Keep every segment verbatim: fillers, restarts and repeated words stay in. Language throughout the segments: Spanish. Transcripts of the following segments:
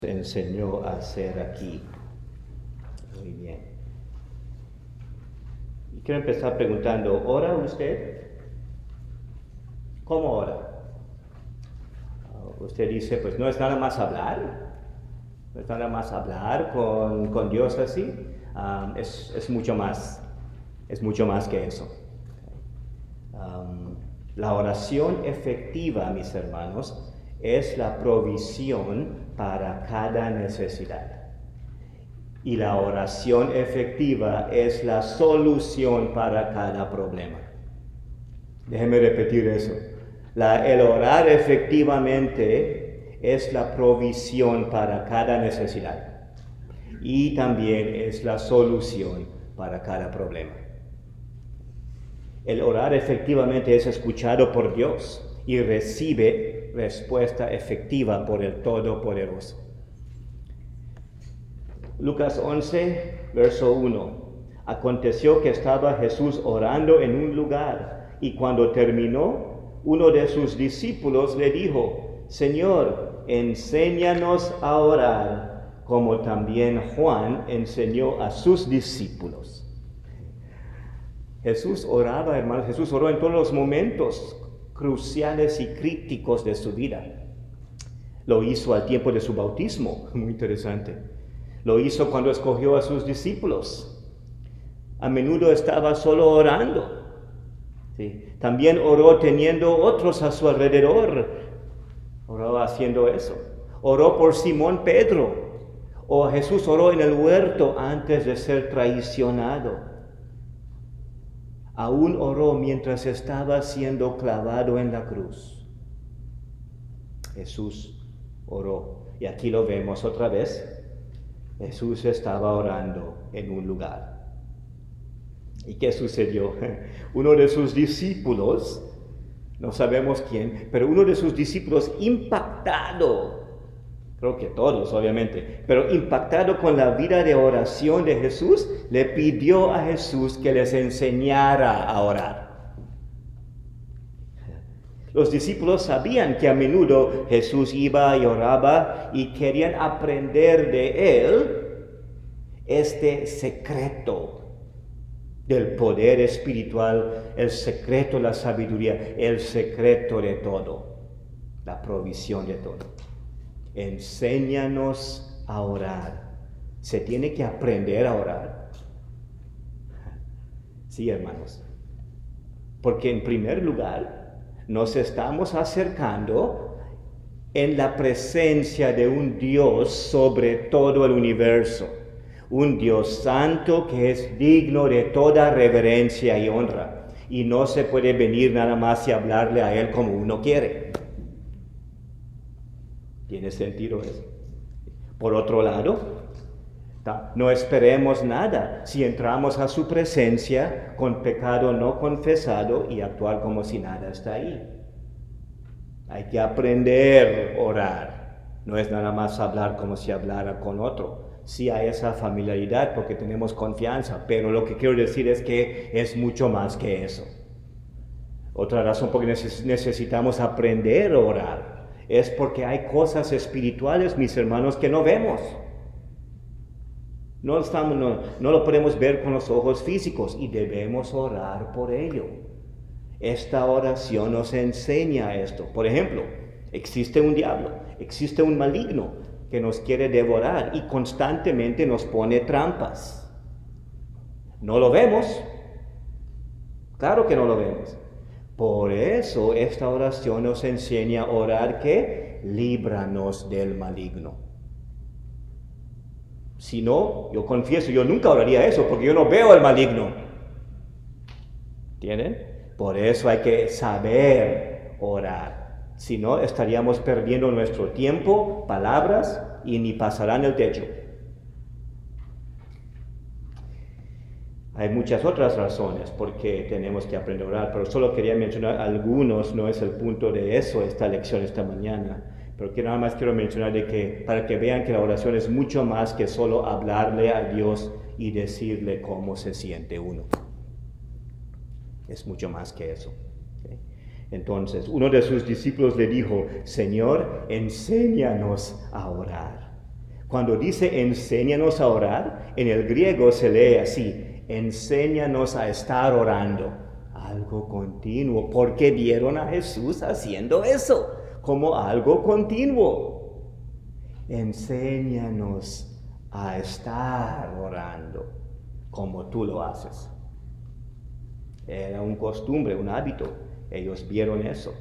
enseñó a hacer aquí. Muy bien. Y quiero empezar preguntando, ¿ora usted? ¿Cómo ora? Uh, usted dice, pues no es nada más hablar, no es nada más hablar con, con Dios así, um, es, es mucho más, es mucho más que eso. Um, la oración efectiva, mis hermanos, es la provisión para cada necesidad. Y la oración efectiva es la solución para cada problema. Déjeme repetir eso. La, el orar efectivamente es la provisión para cada necesidad. Y también es la solución para cada problema. El orar efectivamente es escuchado por Dios y recibe respuesta efectiva por el Todopoderoso. Lucas once, verso uno. Aconteció que estaba Jesús orando en un lugar, y cuando terminó, uno de sus discípulos le dijo, Señor, enséñanos a orar, como también Juan enseñó a sus discípulos. Jesús oraba, hermanos, Jesús oró en todos los momentos cruciales y críticos de su vida. Lo hizo al tiempo de su bautismo, muy interesante. Lo hizo cuando escogió a sus discípulos. A menudo estaba solo orando. ¿Sí? También oró teniendo otros a su alrededor. Oró haciendo eso. Oró por Simón Pedro. O Jesús oró en el huerto antes de ser traicionado. Aún oró mientras estaba siendo clavado en la cruz. Jesús oró. Y aquí lo vemos otra vez. Jesús estaba orando en un lugar. ¿Y qué sucedió? Uno de sus discípulos, no sabemos quién, pero uno de sus discípulos impactado, creo que todos obviamente, pero impactado con la vida de oración de Jesús, le pidió a Jesús que les enseñara a orar. Los discípulos sabían que a menudo Jesús iba y oraba y querían aprender de él este secreto del poder espiritual, el secreto de la sabiduría, el secreto de todo, la provisión de todo. Enséñanos a orar. Se tiene que aprender a orar. Sí, hermanos. Porque en primer lugar, nos estamos acercando en la presencia de un Dios sobre todo el universo. Un Dios santo que es digno de toda reverencia y honra. Y no se puede venir nada más y hablarle a Él como uno quiere. ¿Tiene sentido eso? Por otro lado, no esperemos nada si entramos a su presencia con pecado no confesado y actuar como si nada está ahí. Hay que aprender a orar. No es nada más hablar como si hablara con otro. Sí hay esa familiaridad porque tenemos confianza, pero lo que quiero decir es que es mucho más que eso. Otra razón por la que necesitamos aprender a orar es porque hay cosas espirituales, mis hermanos, que no vemos. No, estamos, no, no lo podemos ver con los ojos físicos y debemos orar por ello. Esta oración nos enseña esto. Por ejemplo, existe un diablo, existe un maligno que nos quiere devorar y constantemente nos pone trampas. No lo vemos. Claro que no lo vemos. Por eso esta oración nos enseña a orar que líbranos del maligno. Si no, yo confieso, yo nunca oraría eso porque yo no veo al maligno. ¿Entienden? Por eso hay que saber orar. Si no, estaríamos perdiendo nuestro tiempo, palabras, y ni pasarán el techo. Hay muchas otras razones por qué tenemos que aprender a orar, pero solo quería mencionar algunos, no es el punto de eso, esta lección esta mañana. Pero que nada más quiero mencionar de que, para que vean que la oración es mucho más que solo hablarle a Dios y decirle cómo se siente uno. Es mucho más que eso. ¿Okay? Entonces, uno de sus discípulos le dijo, Señor, enséñanos a orar. Cuando dice enséñanos a orar, en el griego se lee así, enséñanos a estar orando. Algo continuo, porque vieron a Jesús haciendo eso, como algo continuo. Enséñanos a estar orando, como tú lo haces. Era una costumbre, un hábito. Ellos vieron eso.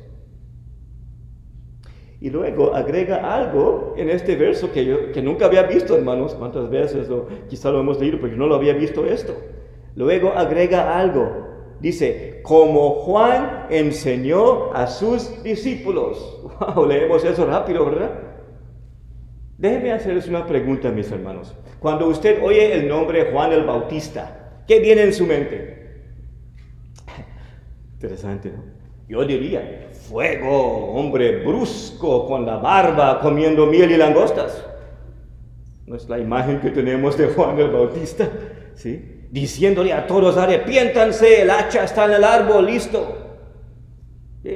Y luego agrega algo en este verso que yo que nunca había visto, hermanos. ¿Cuántas veces? O quizá lo hemos leído, pero yo no lo había visto esto. Luego agrega algo. Dice, como Juan enseñó a sus discípulos. Wow, leemos eso rápido, ¿verdad? Déjenme hacerles una pregunta, mis hermanos. Cuando usted oye el nombre Juan el Bautista, ¿qué viene en su mente? Interesante, ¿no? Yo diría, fuego, hombre brusco, con la barba, comiendo miel y langostas. No es la imagen que tenemos de Juan el Bautista, ¿sí? Diciéndole a todos, arrepiéntanse, el hacha está en el árbol, listo. ¿Sí?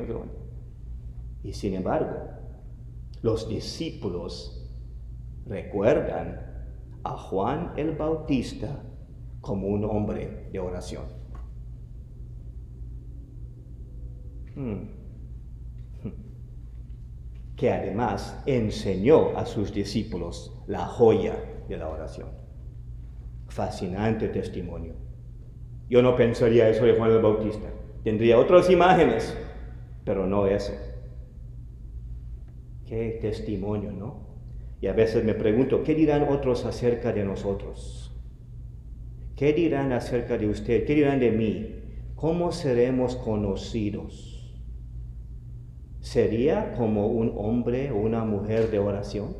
Y sin embargo, los discípulos recuerdan a Juan el Bautista como un hombre de oración. Hmm. Que además enseñó a sus discípulos la joya de la oración. Fascinante testimonio. Yo no pensaría eso de Juan el Bautista. Tendría otras imágenes, pero no eso. Qué testimonio, ¿no? Y a veces me pregunto, ¿qué dirán otros acerca de nosotros? ¿Qué dirán acerca de usted? ¿Qué dirán de mí? ¿Cómo seremos conocidos? ¿Sería como un hombre o una mujer de oración?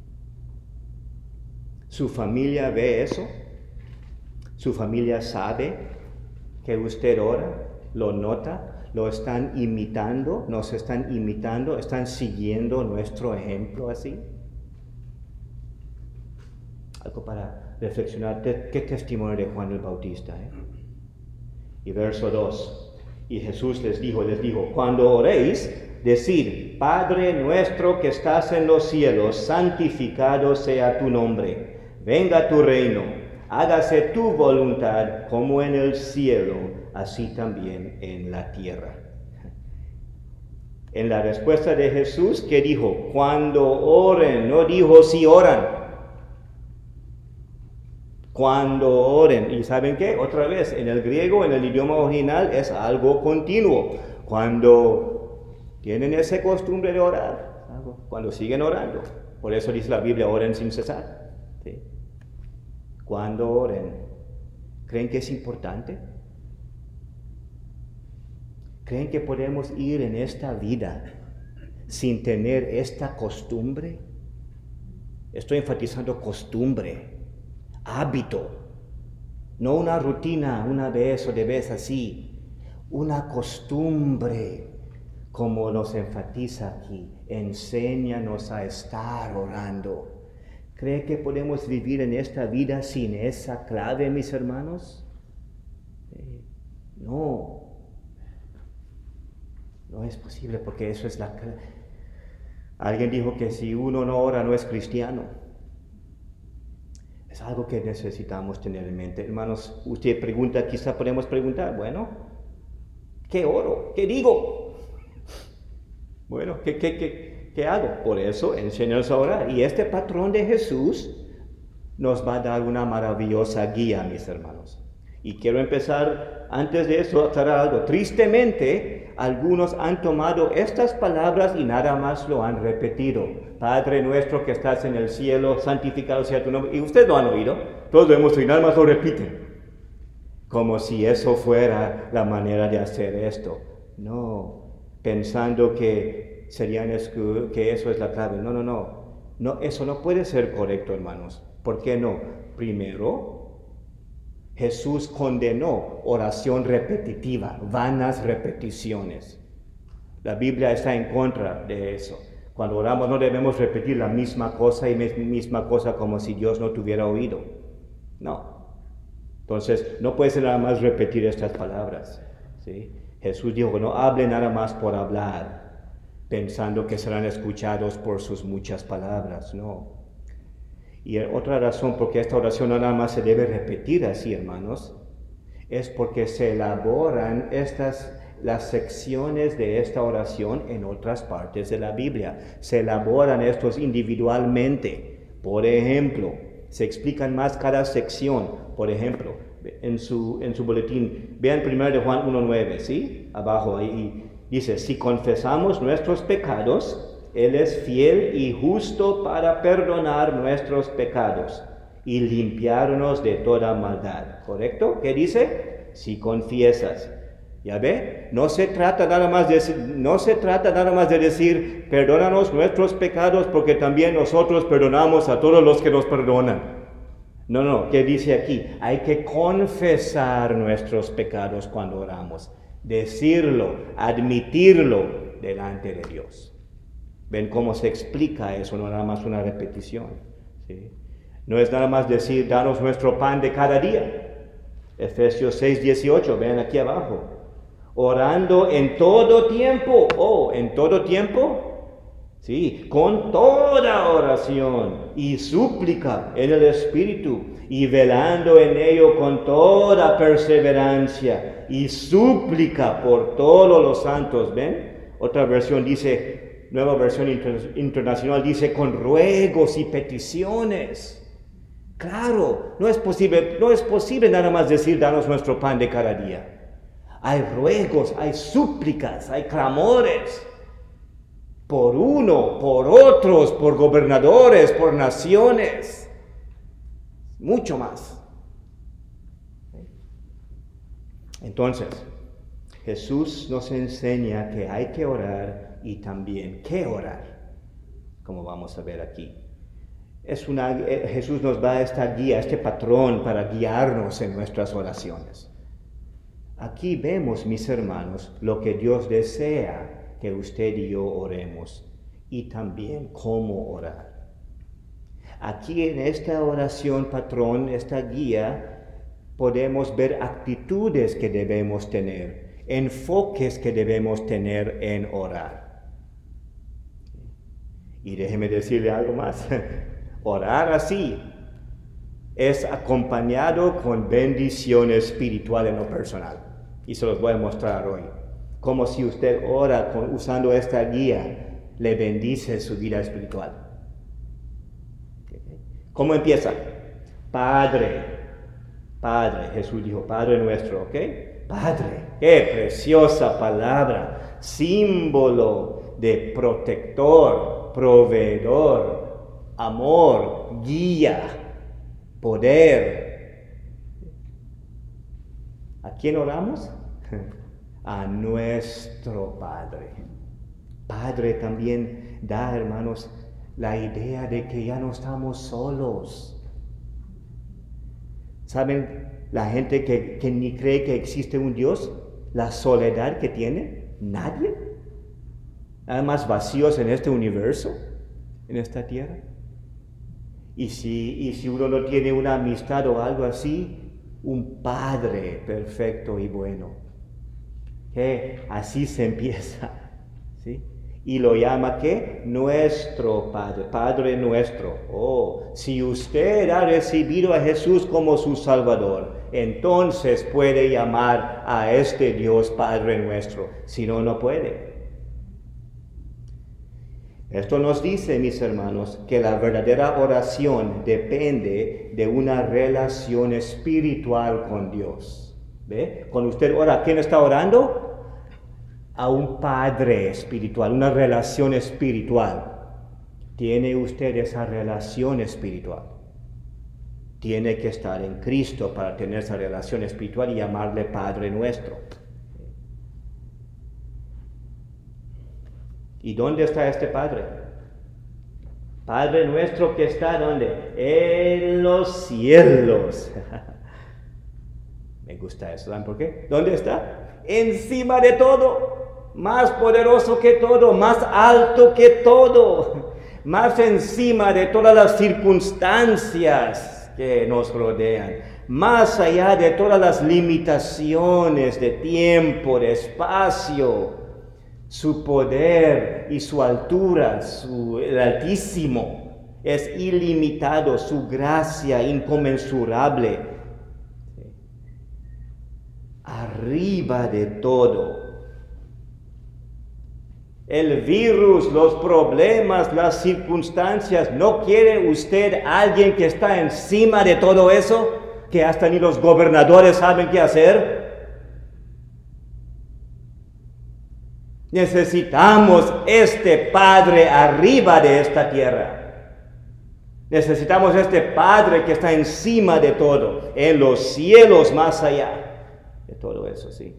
¿Su familia ve eso? ¿Su familia sabe que usted ora? ¿Lo nota? ¿Lo están imitando? ¿Nos están imitando? ¿Están siguiendo nuestro ejemplo así? Algo para reflexionar. ¿Qué testimonio de Juan el Bautista? ¿eh? Y verso dos. Y Jesús les dijo, les dijo, cuando oréis, decid, Padre nuestro que estás en los cielos, santificado sea tu nombre. Venga tu reino, hágase tu voluntad como en el cielo, así también en la tierra. En la respuesta de Jesús, ¿qué dijo? Cuando oren, no dijo si oran. Cuando oren, ¿y saben qué? Otra vez, en el griego, en el idioma original, es algo continuo. Cuando tienen esa costumbre de orar, cuando siguen orando. Por eso dice la Biblia, oren sin cesar. ¿Sí? Cuando oren, ¿creen que es importante? ¿Creen que podemos ir en esta vida sin tener esta costumbre? Estoy enfatizando costumbre, hábito, no una rutina una vez o de vez así, una costumbre, como nos enfatiza aquí, enséñanos a estar orando. ¿Cree que podemos vivir en esta vida sin esa clave, mis hermanos? Eh, no. No es posible porque eso es la clave. Alguien dijo que si uno no ora no es cristiano. Es algo que necesitamos tener en mente. Hermanos, usted pregunta, quizá podemos preguntar, bueno, ¿qué oro? ¿Qué digo? Bueno, ¿qué, qué, qué, qué hago? Por eso, enséñanos a orar. Y este patrón de Jesús nos va a dar una maravillosa guía, mis hermanos. Y quiero empezar, antes de eso, a aclarar algo. Tristemente, algunos han tomado estas palabras y nada más lo han repetido. Padre nuestro que estás en el cielo, santificado sea tu nombre. Y ustedes lo han oído, todos lo hemos oído, nada más lo repiten. Como si eso fuera la manera de hacer esto. No, pensando que serían que eso es la clave. No, no, no. No, eso no puede ser correcto, hermanos. ¿Por qué no? Primero, Jesús condenó oración repetitiva, vanas repeticiones. La Biblia está en contra de eso. Cuando oramos no debemos repetir la misma cosa y misma cosa como si Dios no tuviera oído. No. Entonces, no puede ser nada más repetir estas palabras. ¿Sí? Jesús dijo, no hable nada más por hablar, pensando que serán escuchados por sus muchas palabras. No. Y otra razón por qué esta oración no nada más se debe repetir así, hermanos, es porque se elaboran estas, las secciones de esta oración en otras partes de la Biblia. Se elaboran estos individualmente. Por ejemplo, se explican más cada sección. Por ejemplo, en su, en su boletín, vean primero de Juan uno nueve, ¿sí? Abajo ahí dice, si confesamos nuestros pecados, Él es fiel y justo para perdonar nuestros pecados y limpiarnos de toda maldad. ¿Correcto? ¿Qué dice? Si confiesas. ¿Ya ve? No se trata nada más de decir, no se trata nada más de decir, perdónanos nuestros pecados porque también nosotros perdonamos a todos los que nos perdonan. No, no, ¿qué dice aquí? Hay que confesar nuestros pecados cuando oramos. Decirlo, admitirlo delante de Dios. ¿Ven cómo se explica eso? No nada más una repetición. ¿Sí? No es nada más decir, danos nuestro pan de cada día. Efesios seis, dieciocho, vean aquí abajo. Orando en todo tiempo. Oh, en todo tiempo. Sí, con toda oración y súplica en el Espíritu y velando en ello con toda perseverancia y súplica por todos los santos. ¿Ven? Otra versión dice, nueva versión inter- internacional dice con ruegos y peticiones. Claro, no es posible, no es posible nada más decir danos nuestro pan de cada día. Hay ruegos, hay súplicas, hay clamores. Por uno, por otros, por gobernadores, por naciones, mucho más. Entonces, Jesús nos enseña que hay que orar y también qué orar, como vamos a ver aquí. Es una, Jesús nos da esta guía, este patrón para guiarnos en nuestras oraciones. Aquí vemos, mis hermanos, lo que Dios desea que usted y yo oremos y también cómo orar. Aquí en esta oración patrón, esta guía, podemos ver actitudes que debemos tener, enfoques que debemos tener en orar. Y déjeme decirle algo más. Orar así es acompañado con bendición espiritual en lo personal. Y se los voy a mostrar hoy. Como si usted ora con, usando esta guía, le bendice su vida espiritual. ¿Cómo empieza? Padre, Padre, Jesús dijo, Padre nuestro, ¿ok? Padre, qué preciosa palabra, símbolo de protector, proveedor, amor, guía, poder. ¿A quién oramos? A nuestro Padre. Padre también da, hermanos, la idea de que ya no estamos solos. ¿Saben la gente que, que ni cree que existe un Dios? La soledad que tiene. Nadie. Nada más vacíos en este universo, en esta tierra. Y si, y si uno no tiene una amistad o algo así, un Padre perfecto y bueno. Que así se empieza, ¿sí? Y lo llama ¿qué? Nuestro Padre, Padre nuestro. Oh, si usted ha recibido a Jesús como su Salvador, entonces puede llamar a este Dios Padre nuestro. Si no, no puede. Esto nos dice, mis hermanos, que la verdadera oración depende de una relación espiritual con Dios. ¿Ve? Cuando usted ora, ¿quién está orando? A un Padre espiritual, una relación espiritual. Tiene usted esa relación espiritual. Tiene que estar en Cristo para tener esa relación espiritual y llamarle Padre nuestro. ¿Y dónde está este Padre? Padre nuestro que está, ¿dónde? En los cielos. Me gusta eso, ¿saben por qué? ¿Dónde está? Encima de todo, más poderoso que todo, más alto que todo, más encima de todas las circunstancias que nos rodean, más allá de todas las limitaciones de tiempo, de espacio. Su poder y su altura, su, el Altísimo, Es ilimitado, su gracia inconmensurable. Arriba de todo. El virus, los problemas, las circunstancias, ¿no quiere usted alguien que está encima de todo eso? Que hasta ni los gobernadores saben qué hacer. Necesitamos este Padre arriba de esta tierra. Necesitamos este Padre que está encima de todo, en los cielos más allá de todo eso, sí.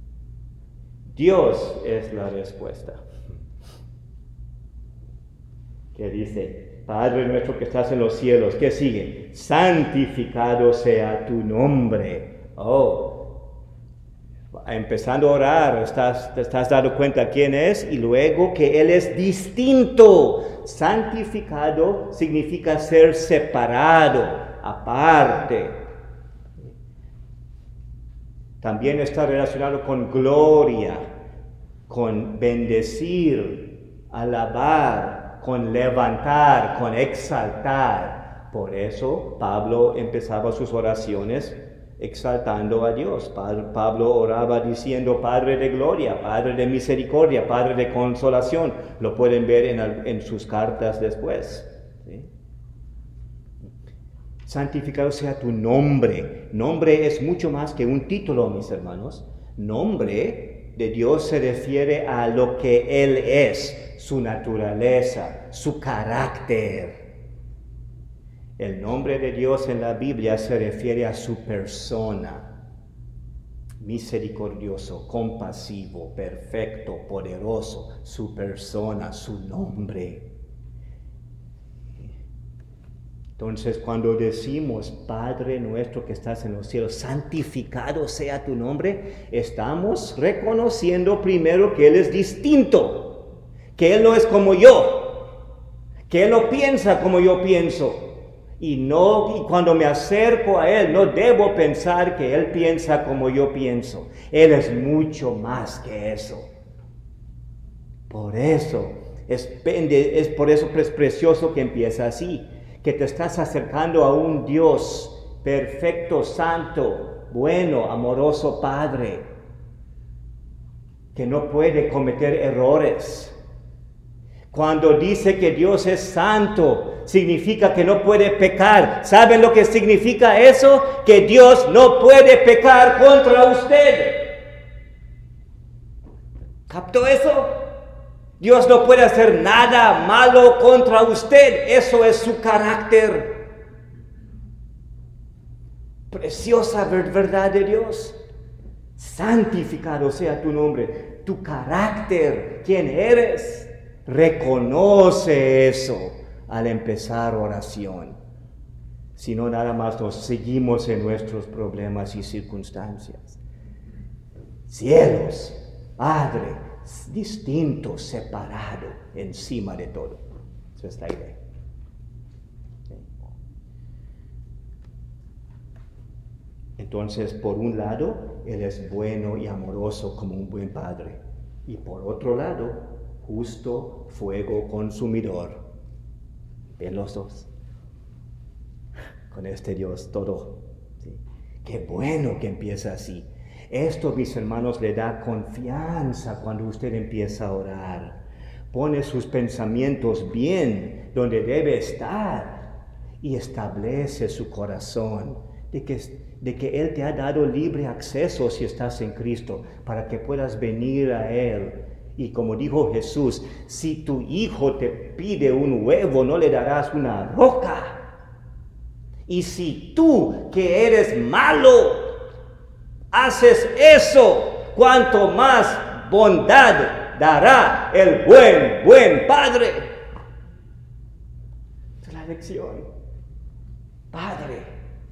Dios es la respuesta. Que dice, Padre nuestro que estás en los cielos, ¿qué sigue? Santificado sea tu nombre. Oh, empezando a orar, estás, te estás dando cuenta quién es y luego que Él es distinto. Santificado significa ser separado, aparte. También está relacionado con gloria, con bendecir, alabar, con levantar, con exaltar. Por eso Pablo empezaba sus oraciones exaltando a Dios. Pablo oraba diciendo, Padre de gloria, Padre de misericordia, Padre de consolación. Lo pueden ver en, en sus cartas después. ¿Sí? Santificado sea tu nombre. Nombre es mucho más que un título, mis hermanos. Nombre de Dios se refiere a lo que Él es, su naturaleza, su carácter. El nombre de Dios en la Biblia se refiere a su persona. Misericordioso, compasivo, perfecto, poderoso, su persona, su nombre. Entonces, cuando decimos, Padre nuestro que estás en los cielos, santificado sea tu nombre, estamos reconociendo primero que Él es distinto, que Él no es como yo, que Él no piensa como yo pienso. Y no, y cuando me acerco a Él, no debo pensar que Él piensa como yo pienso. Él es mucho más que eso. Por eso, es, es por eso es precioso que empieza así. Que te estás acercando a un Dios perfecto, santo, bueno, amoroso Padre, que no puede cometer errores. Cuando dice que Dios es santo, significa que no puede pecar. ¿Saben lo que significa eso? Que Dios no puede pecar contra usted. ¿Captó eso? Dios no puede hacer nada malo contra usted. Eso es su carácter. Preciosa verdad de Dios. Santificado sea tu nombre. Tu carácter, quién eres. Reconoce eso al empezar oración. Si no, nada más nos seguimos en nuestros problemas y circunstancias. Cielos, Padre, distinto, separado, encima de todo. Esa es la idea. Entonces, por un lado, Él es bueno y amoroso como un buen Padre. Y por otro lado, justo, fuego consumidor. Ven los dos. Con este Dios todo. ¿Sí? Qué bueno que empieza así. Esto, mis hermanos, le da confianza cuando usted empieza a orar. Pone sus pensamientos bien donde debe estar y establece su corazón de que, de que Él te ha dado libre acceso si estás en Cristo para que puedas venir a Él. Y como dijo Jesús, si tu hijo te pide un huevo, no le darás una roca. Y si tú, que eres malo, haces eso, cuanto más bondad dará el buen, buen Padre. Esa es la lección. Padre,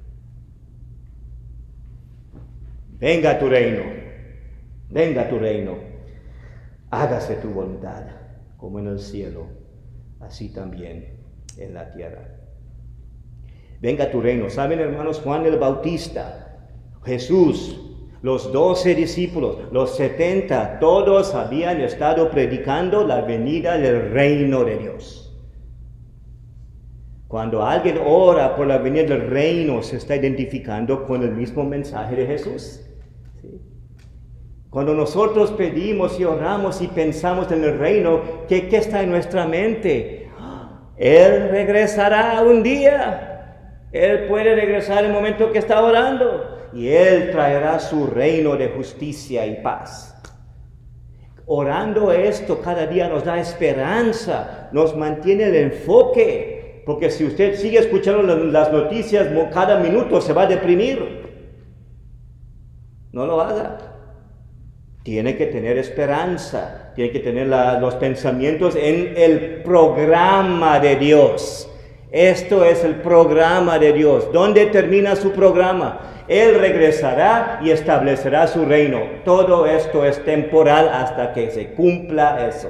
venga tu reino, venga tu reino. Hágase tu voluntad, como en el cielo, así también en la tierra. Venga tu reino. ¿Saben, hermanos? Juan el Bautista, Jesús, los doce discípulos, los setenta, todos habían estado predicando la venida del reino de Dios. Cuando alguien ora por la venida del reino, se está identificando con el mismo mensaje de Jesús. ¿Sí? Cuando nosotros pedimos y oramos y pensamos en el reino, ¿qué, qué está en nuestra mente? Él regresará un día. Él puede regresar en el momento que está orando. Y Él traerá su reino de justicia y paz. Orando esto cada día nos da esperanza, nos mantiene el enfoque. Porque si usted sigue escuchando las noticias cada minuto, se va a deprimir. No lo haga. Tiene que tener esperanza, tiene que tener la, los pensamientos en el programa de Dios. Esto es el programa de Dios. ¿Dónde termina su programa? Él regresará y establecerá su reino. Todo esto es temporal hasta que se cumpla eso.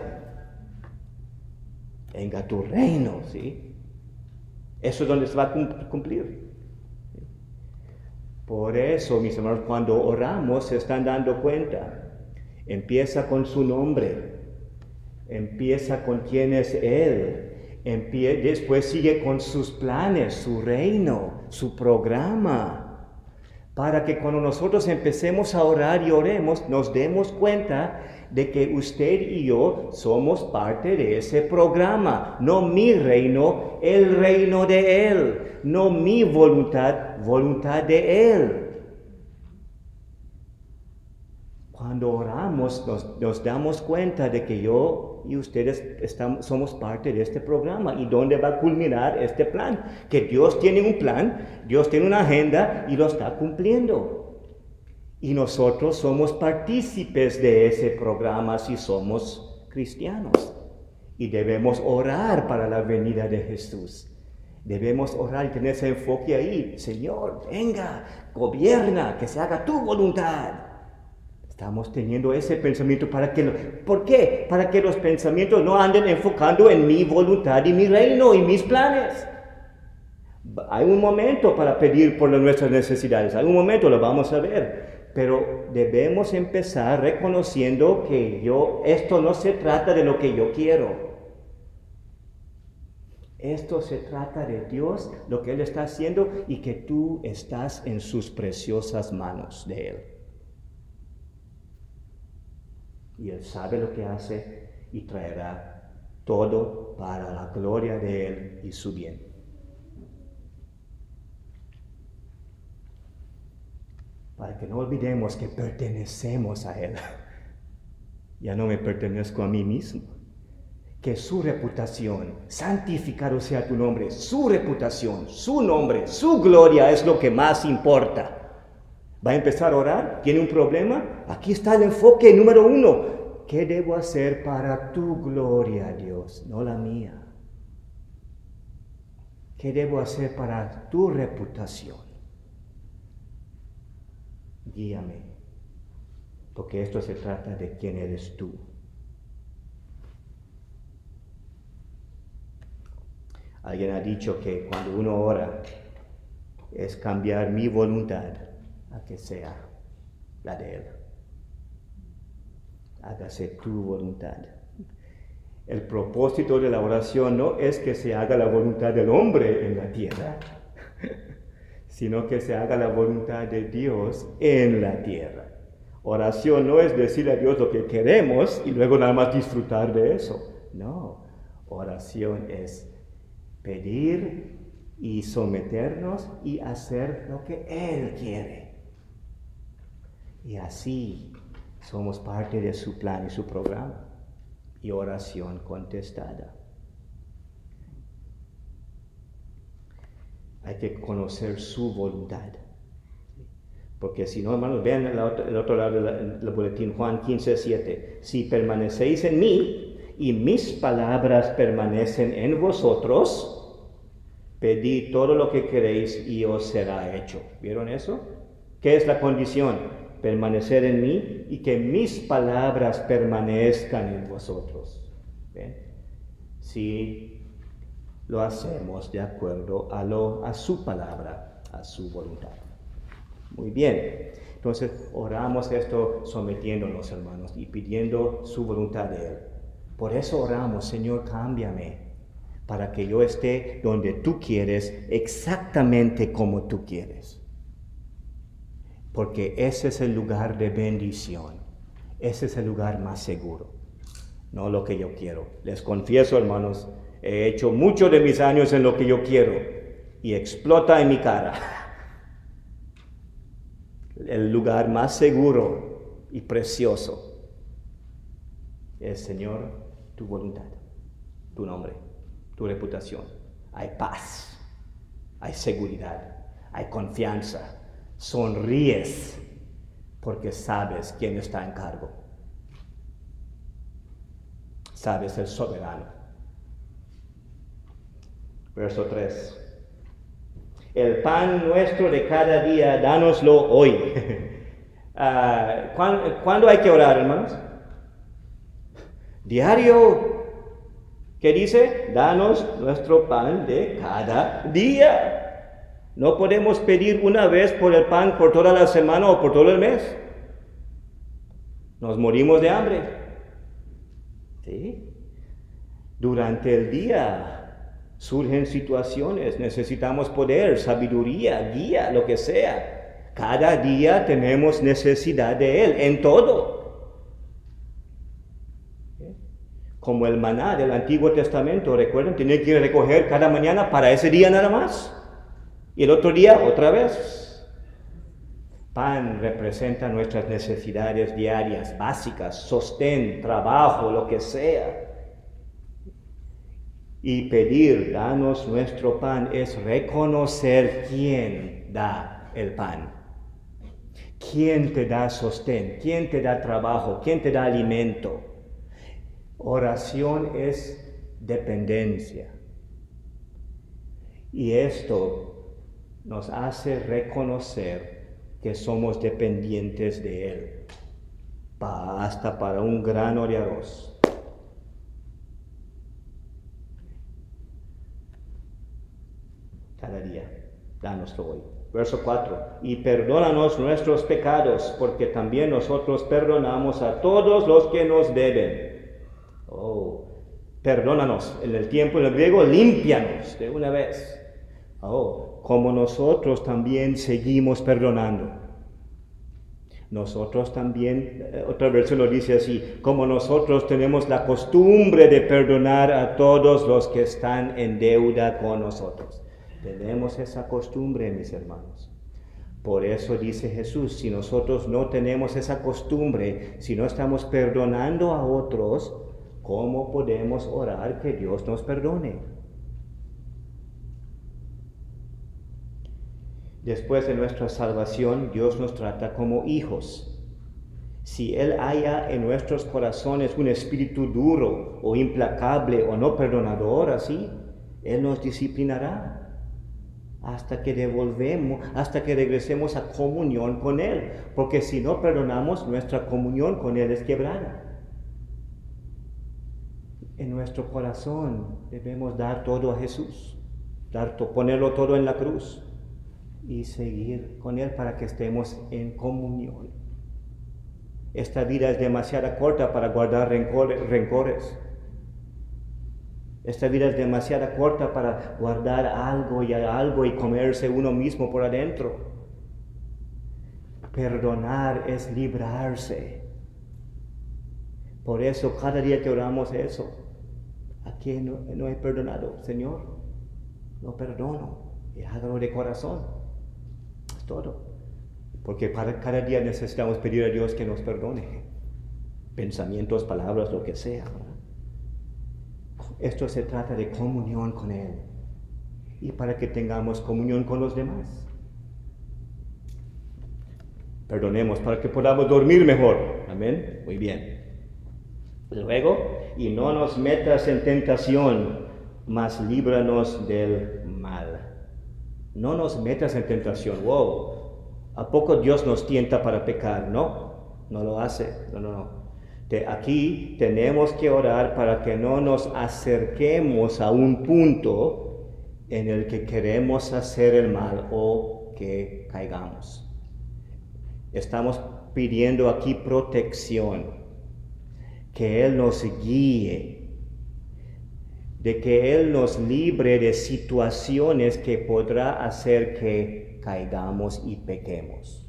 Venga tu reino, ¿sí? Eso es donde se va a cumplir. Por eso, mis hermanos, cuando oramos se están dando cuenta. Empieza con su nombre. Empieza con quién es Él. Empie- después sigue con sus planes, su reino, su programa. Para que cuando nosotros empecemos a orar y oremos, nos demos cuenta de que usted y yo somos parte de ese programa. No mi reino, el reino de Él. No mi voluntad, voluntad de Él. Cuando oramos, nos, nos damos cuenta de que yo y ustedes estamos, somos parte de este programa. ¿Y dónde va a culminar este plan? Que Dios tiene un plan, Dios tiene una agenda y lo está cumpliendo. Y nosotros somos partícipes de ese programa si somos cristianos. Y debemos orar para la venida de Jesús. Debemos orar y tener ese enfoque ahí. Señor, venga, gobierna, que se haga tu voluntad. Estamos teniendo ese pensamiento para que... ¿Por qué? Para que los pensamientos no anden enfocando en mi voluntad y mi reino y mis planes. Hay un momento para pedir por nuestras necesidades. Hay un momento, lo vamos a ver. Pero debemos empezar reconociendo que yo, esto no se trata de lo que yo quiero. Esto se trata de Dios, lo que Él está haciendo y que tú estás en sus preciosas manos de Él. Y Él sabe lo que hace y traerá todo para la gloria de Él y su bien. Para que no olvidemos que pertenecemos a Él. Ya no me pertenezco a mí mismo. Que su reputación, santificado sea tu nombre, su reputación, su nombre, su gloria es lo que más importa. ¿Va a empezar a orar? ¿Tiene un problema? Aquí está el enfoque número uno. ¿Qué debo hacer para tu gloria, Dios, no la mía? ¿Qué debo hacer para tu reputación? Guíame, porque esto se trata de quién eres tú. Alguien ha dicho que cuando uno ora es cambiar mi voluntad a que sea la de Él. Hágase tu voluntad. El propósito de la oración no es que se haga la voluntad del hombre en la tierra, sino que se haga la voluntad de Dios en la tierra. Oración no es decirle a Dios lo que queremos y luego nada más disfrutar de eso. No, oración es pedir y someternos y hacer lo que Él quiere. Y así somos parte de su plan y su programa. Y oración contestada. Hay que conocer su voluntad. Porque si no, hermanos, vean el otro, el otro lado del boletín, Juan quince, siete. Si permanecéis en mí y mis palabras permanecen en vosotros, pedid todo lo que queréis y os será hecho. ¿Vieron eso? ¿Qué es la condición? Permanecer en mí y que mis palabras permanezcan en vosotros. ¿Ven? Si lo hacemos de acuerdo a, lo, a su palabra, a su voluntad. Muy bien. Entonces oramos esto sometiéndonos, hermanos, y pidiendo su voluntad de Él. Por eso oramos, Señor, cámbiame. para que yo esté donde tú quieres, exactamente como tú quieres. Porque ese es el lugar de bendición. Ese es el lugar más seguro. No lo que yo quiero. Les confieso, hermanos, he hecho mucho de mis años en lo que yo quiero y explota en mi cara. El lugar más seguro y precioso es, Señor, tu voluntad, tu nombre, tu reputación. Hay paz, hay seguridad, hay confianza. Sonríes porque sabes quién está en cargo. Sabes el soberano. Verso tres. El pan nuestro de cada día, dánoslo hoy. uh, ¿cuándo, ¿Cuándo hay que orar, hermanos? Diario. ¿Qué dice? Danos nuestro pan de cada día. No podemos pedir una vez por el pan por toda la semana o por todo el mes. Nos morimos de hambre. ¿Sí? Durante el día surgen situaciones, necesitamos poder, sabiduría, guía, lo que sea. Cada día tenemos necesidad de Él, en todo. Como el maná del Antiguo Testamento, recuerden, tienen que recoger cada mañana para ese día nada más. Y el otro día otra vez. Pan representa nuestras necesidades diarias, básicas, sostén, trabajo, lo que sea. Y pedir, danos nuestro pan, es reconocer quién da el pan. ¿Quién te da sostén? ¿Quién te da trabajo? ¿Quién te da alimento? Oración es dependencia. Y esto nos hace reconocer que somos dependientes de Él. Hasta para un grano de arroz. Cada día, dánoslo hoy. Verso cuatro. Y perdónanos nuestros pecados, porque también nosotros perdonamos a todos los que nos deben. Oh, perdónanos. En el tiempo, en el griego, límpianos de una vez. Oh, como nosotros también seguimos perdonando. Nosotros también, otra versión lo dice así, como nosotros tenemos la costumbre de perdonar a todos los que están en deuda con nosotros. Tenemos esa costumbre, mis hermanos. Por eso dice Jesús, si nosotros no tenemos esa costumbre, si no estamos perdonando a otros, ¿cómo podemos orar que Dios nos perdone? Después de nuestra salvación, Dios nos trata como hijos. Si Él halla en nuestros corazones un espíritu duro o implacable o no perdonador, así, Él nos disciplinará hasta que devolvemos, hasta que regresemos a comunión con Él. Porque si no perdonamos, nuestra comunión con Él es quebrada. En nuestro corazón debemos dar todo a Jesús, dar, ponerlo todo en la cruz y seguir con Él para que estemos en comunión. Esta vida es demasiado corta para guardar rencores. rencores. Esta vida es demasiado corta para guardar algo y algo y comerse uno mismo por adentro. Perdonar es librarse. Por eso cada día que oramos eso, ¿a quién no, no he perdonado? Señor, lo perdono y hágalo de corazón. Es todo. Porque para cada día necesitamos pedir a Dios que nos perdone. Pensamientos, palabras, lo que sea. Esto se trata de comunión con Él. Y para que tengamos comunión con los demás. Perdonemos para que podamos dormir mejor. Amén. Muy bien. Luego, y no nos metas en tentación, mas líbranos del mal. No nos metas en tentación. Wow. ¿A poco Dios nos tienta para pecar? No, no lo hace. No, no, no. De aquí tenemos que orar para que no nos acerquemos a un punto en el que queremos hacer el mal o que caigamos. Estamos pidiendo aquí protección, que Él nos guíe de que Él nos libre de situaciones que podrá hacer que caigamos y pequemos.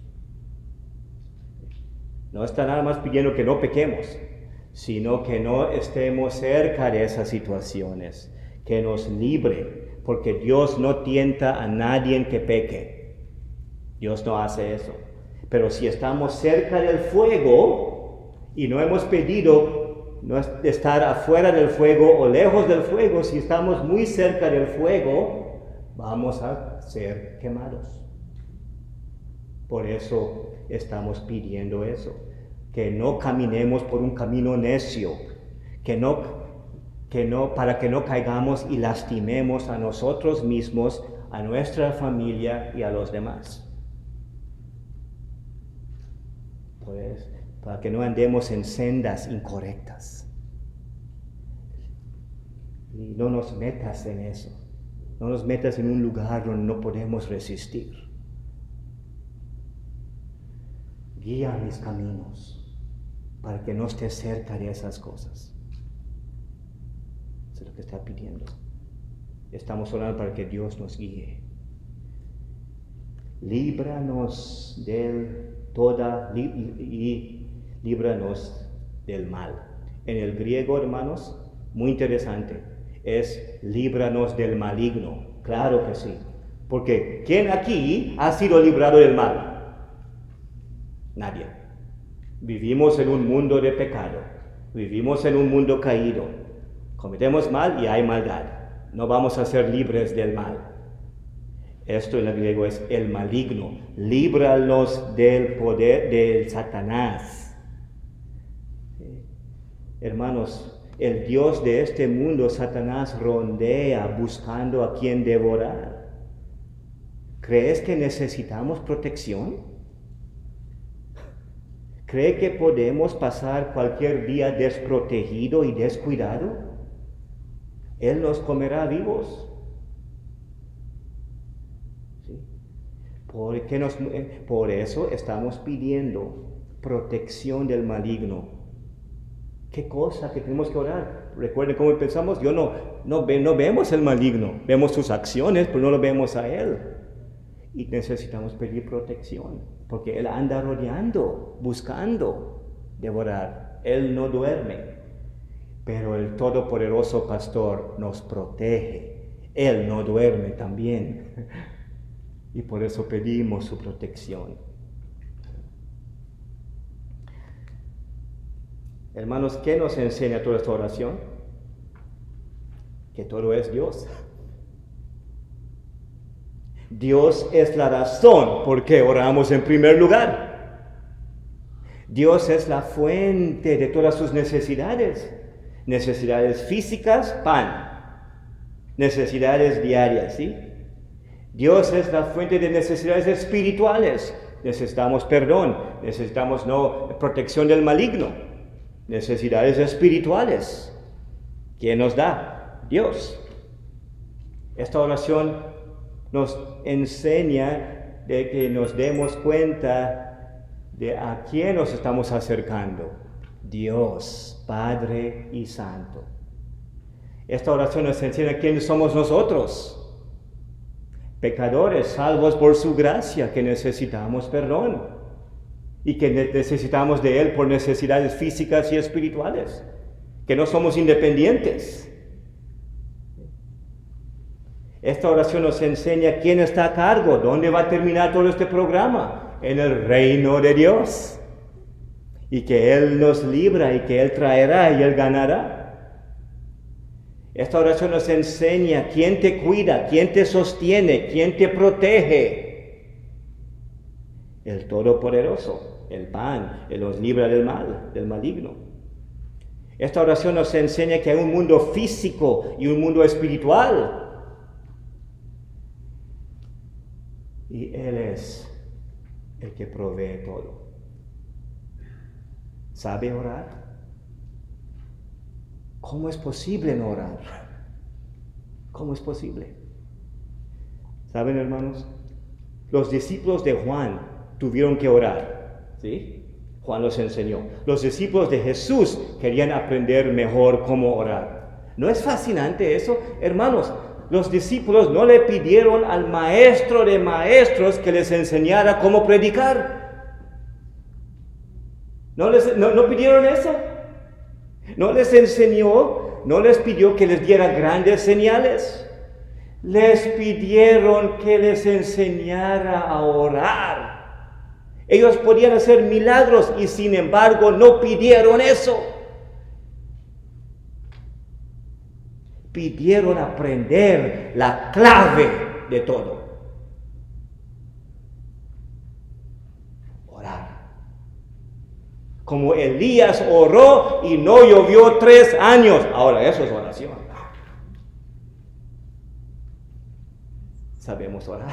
No está nada más pidiendo que no pequemos, sino que no estemos cerca de esas situaciones, que nos libre, porque Dios no tienta a nadie que peque. Dios no hace eso. Pero si estamos cerca del fuego y no hemos pedido no estar afuera del fuego o lejos del fuego, si estamos muy cerca del fuego, vamos a ser quemados. Por eso estamos pidiendo eso, que no caminemos por un camino necio, que no, que no, para que no caigamos y lastimemos a nosotros mismos, a nuestra familia y a los demás. Pues, para que no andemos en sendas incorrectas. Y no nos metas en eso. No nos metas en un lugar donde no podemos resistir. Guía mis caminos para que no esté cerca de esas cosas. Eso es lo que está pidiendo. Estamos orando para que Dios nos guíe. Líbranos del toda li, y líbranos del mal. En el griego, hermanos, muy interesante, es líbranos del maligno. Claro que sí. Porque ¿quién aquí ha sido librado del mal? Nadie. Vivimos en un mundo de pecado. Vivimos en un mundo caído. Cometemos mal y hay maldad. No vamos a ser libres del mal. Esto en el griego es el maligno. Líbralos del poder del Satanás. Eh, hermanos, el Dios de este mundo, Satanás, rondea buscando a quien devorar. ¿Crees que necesitamos protección? ¿Cree que podemos pasar cualquier día desprotegido y descuidado? Él nos comerá vivos. ¿Sí? Porque nos, por eso estamos pidiendo protección del maligno. ¿Qué cosa que tenemos que orar? Recuerden cómo pensamos, yo no, no, ve, no vemos el maligno, vemos sus acciones, pero no lo vemos a él. Y necesitamos pedir protección, porque Él anda rodeando, buscando devorar. Él no duerme, pero el Todopoderoso Pastor nos protege. Él no duerme también. Y por eso pedimos su protección. Hermanos, ¿qué nos enseña toda esta oración? Que todo es Dios. Dios es la razón por qué oramos en primer lugar. Dios es la fuente de todas sus necesidades. Necesidades físicas, pan. Necesidades diarias, ¿sí? Dios es la fuente de necesidades espirituales. Necesitamos perdón, necesitamos no protección del maligno. Necesidades espirituales. ¿Quién nos da? Dios. Esta oración nos enseña de que nos demos cuenta de a quién nos estamos acercando. Dios, Padre y Santo. Esta oración nos enseña quiénes somos nosotros. Pecadores salvos por su gracia, que necesitamos perdón. Y que necesitamos de Él por necesidades físicas y espirituales. Que no somos independientes. Esta oración nos enseña quién está a cargo, dónde va a terminar todo este programa, en el reino de Dios. Y que Él nos libra y que Él traerá y Él ganará. Esta oración nos enseña quién te cuida, quién te sostiene, quién te protege. El Todopoderoso, el pan, Él nos libra del mal, del maligno. Esta oración nos enseña que hay un mundo físico y un mundo espiritual. Y Él es el que provee todo. ¿Sabe orar? ¿Cómo es posible no orar? ¿Cómo es posible? ¿Saben, hermanos? Los discípulos de Juan tuvieron que orar, ¿sí? Juan los enseñó. Los discípulos de Jesús querían aprender mejor cómo orar. ¿No es fascinante eso? Hermanos, los discípulos no le pidieron al maestro de maestros que les enseñara cómo predicar. ¿No, les, no, no pidieron eso? ¿No les enseñó? ¿No les pidió que les diera grandes señales? Les pidieron que les enseñara a orar. Ellos podían hacer milagros y sin embargo no pidieron eso. Pidieron aprender la clave de todo. Orar. Como Elías oró y no llovió tres años. Ahora eso es oración. Sabemos orar.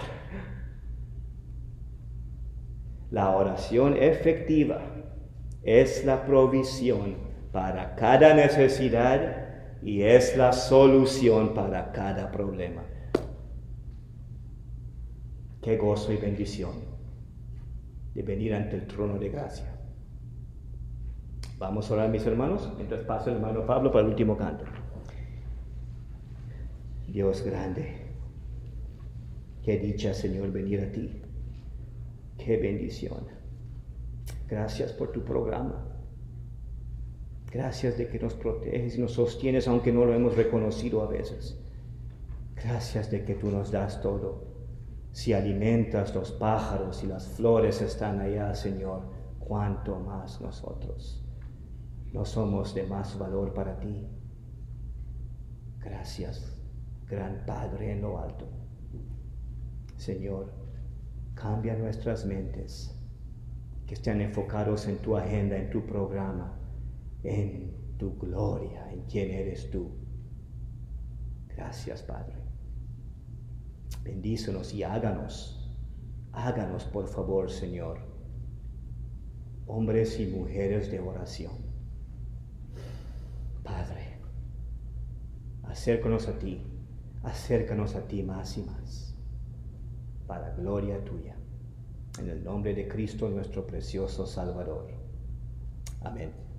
La oración efectiva es la provisión para cada necesidad y es la solución para cada problema. Qué gozo y bendición de venir ante el trono de gracia. Vamos a orar, mis hermanos, mientras pasa el hermano Pablo para el último canto. Dios grande, qué dicha, Señor, venir a ti. Qué bendición. Gracias por tu programa. Gracias de que nos proteges y nos sostienes aunque no lo hemos reconocido a veces. Gracias de que tú nos das todo. Si alimentas los pájaros y las flores están allá, Señor, cuánto más nosotros. No somos de más valor para ti. Gracias, gran Padre en lo alto. Señor, cambia nuestras mentes, que estén enfocados en tu agenda, en tu programa, en tu gloria, en quién eres tú. Gracias, Padre. Bendícenos y háganos, háganos por favor, Señor, hombres y mujeres de oración. Padre, acércanos a ti, acércanos a ti más y más, para gloria tuya. En el nombre de Cristo, nuestro precioso Salvador. Amén.